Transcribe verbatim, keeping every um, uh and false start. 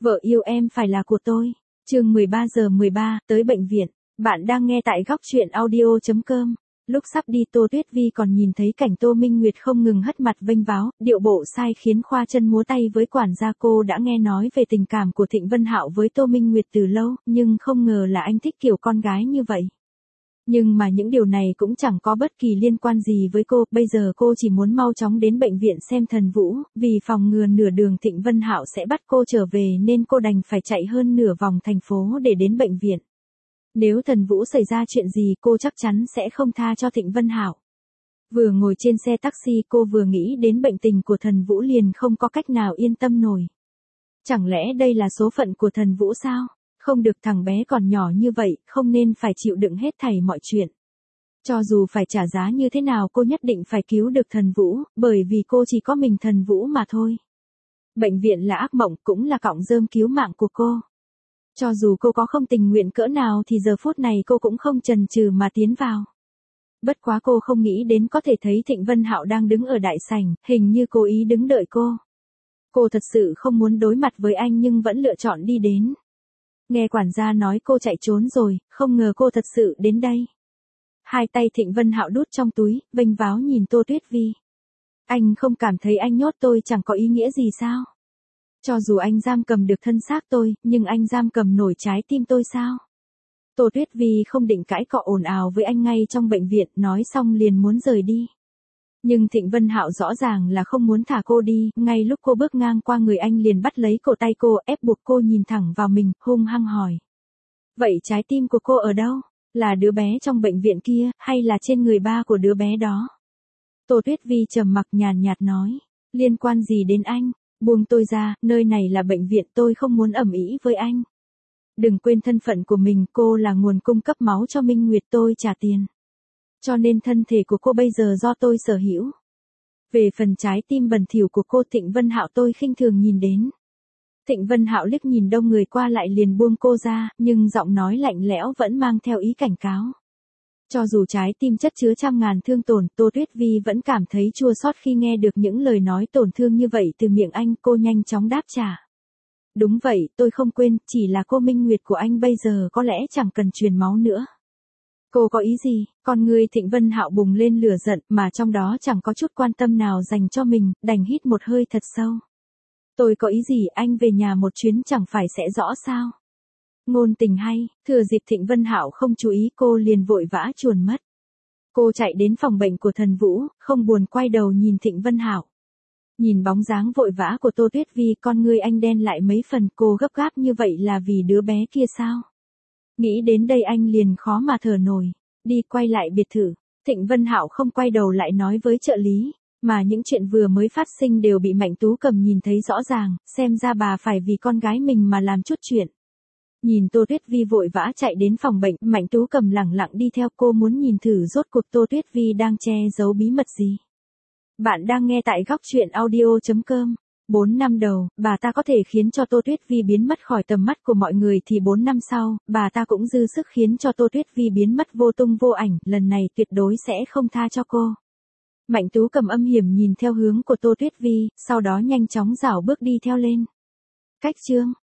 Vợ yêu em phải là của tôi. Chương mười ba giờ mười ba, tới bệnh viện. Bạn đang nghe tại góc truyện audio chấm com. Lúc sắp đi Tô Tuyết Vi còn nhìn thấy cảnh Tô Minh Nguyệt không ngừng hất mặt vênh váo, điệu bộ sai khiến khoa chân múa tay với quản gia. Cô đã nghe nói về tình cảm của Thịnh Vân Hạo với Tô Minh Nguyệt từ lâu, nhưng không ngờ là anh thích kiểu con gái như vậy. Nhưng mà những điều này cũng chẳng có bất kỳ liên quan gì với cô, bây giờ cô chỉ muốn mau chóng đến bệnh viện xem Thần Vũ, vì phòng ngừa nửa đường Thịnh Vân Hạo sẽ bắt cô trở về nên cô đành phải chạy hơn nửa vòng thành phố để đến bệnh viện. Nếu Thần Vũ xảy ra chuyện gì cô chắc chắn sẽ không tha cho Thịnh Vân Hạo. Vừa ngồi trên xe taxi cô vừa nghĩ đến bệnh tình của Thần Vũ liền không có cách nào yên tâm nổi. Chẳng lẽ đây là số phận của Thần Vũ sao? Không được, thằng bé còn nhỏ như vậy, không nên phải chịu đựng hết thảy mọi chuyện. Cho dù phải trả giá như thế nào cô nhất định phải cứu được Thần Vũ, bởi vì cô chỉ có mình Thần Vũ mà thôi. Bệnh viện là ác mộng, cũng là cọng rơm cứu mạng của cô. Cho dù cô có không tình nguyện cỡ nào thì giờ phút này cô cũng không chần chừ mà tiến vào. Bất quá cô không nghĩ đến có thể thấy Thịnh Vân Hạo đang đứng ở đại sảnh, hình như cố ý đứng đợi cô. Cô thật sự không muốn đối mặt với anh nhưng vẫn lựa chọn đi đến. Nghe quản gia nói cô chạy trốn rồi, không ngờ cô thật sự đến đây. Hai tay Thịnh Vân Hạo đút trong túi, vênh váo nhìn Tô Tuyết Vi. Anh không cảm thấy anh nhốt tôi chẳng có ý nghĩa gì sao? Cho dù anh giam cầm được thân xác tôi, nhưng anh giam cầm nổi trái tim tôi sao? Tô Tuyết Vi không định cãi cọ ồn ào với anh ngay trong bệnh viện, nói xong liền muốn rời đi. Nhưng Thịnh Vân Hạo rõ ràng là không muốn thả cô đi, ngay lúc cô bước ngang qua người anh liền bắt lấy cổ tay cô, ép buộc cô nhìn thẳng vào mình, hung hăng hỏi. Vậy trái tim của cô ở đâu? Là đứa bé trong bệnh viện kia, hay là trên người ba của đứa bé đó? Tô Tuyết Vi trầm mặc nhàn nhạt nói, liên quan gì đến anh? Buông tôi ra, nơi này là bệnh viện, tôi không muốn ầm ĩ với anh. Đừng quên thân phận của mình, cô là nguồn cung cấp máu cho Minh Nguyệt, tôi trả tiền. Cho nên thân thể của cô bây giờ do tôi sở hữu. Về phần trái tim bẩn thỉu của cô Thịnh Vân Hạo tôi khinh thường nhìn đến. Thịnh Vân Hạo liếc nhìn đông người qua lại liền buông cô ra, nhưng giọng nói lạnh lẽo vẫn mang theo ý cảnh cáo. Cho dù trái tim chất chứa trăm ngàn thương tổn, Tô Tuyết Vi vẫn cảm thấy chua xót khi nghe được những lời nói tổn thương như vậy từ miệng anh. Cô nhanh chóng đáp trả. Đúng vậy, tôi không quên, chỉ là cô Minh Nguyệt của anh bây giờ có lẽ chẳng cần truyền máu nữa. Cô có ý gì? Con người Thịnh Vân Hạo bùng lên lửa giận mà trong đó chẳng có chút quan tâm nào dành cho mình, đành hít một hơi thật sâu. Tôi có ý gì, anh về nhà một chuyến chẳng phải sẽ rõ sao? Ngôn tình hay, thừa dịp Thịnh Vân Hạo không chú ý cô liền vội vã chuồn mất. Cô chạy đến phòng bệnh của Thần Vũ, không buồn quay đầu nhìn Thịnh Vân Hạo. Nhìn bóng dáng vội vã của Tô Tuyết Vi, con ngươi anh đen lại mấy phần, cô gấp gáp như vậy là vì đứa bé kia sao? Nghĩ đến đây anh liền khó mà thở nổi. Đi, quay lại biệt thự. Thịnh Vân Hạo không quay đầu lại nói với trợ lý, mà những chuyện vừa mới phát sinh đều bị Mạnh Tú Cầm nhìn thấy rõ ràng, xem ra bà phải vì con gái mình mà làm chút chuyện. Nhìn Tô Tuyết Vi vội vã chạy đến phòng bệnh, Mạnh Tú Cầm lẳng lặng đi theo, cô muốn nhìn thử rốt cuộc Tô Tuyết Vi đang che giấu bí mật gì. Bạn đang nghe tại góc truyện audio chấm com. Bốn năm đầu, bà ta có thể khiến cho Tô Tuyết Vi biến mất khỏi tầm mắt của mọi người thì bốn năm sau, bà ta cũng dư sức khiến cho Tô Tuyết Vi biến mất vô tung vô ảnh, lần này tuyệt đối sẽ không tha cho cô. Mạnh Tú Cầm âm hiểm nhìn theo hướng của Tô Tuyết Vi, sau đó nhanh chóng rảo bước đi theo lên. Cách chương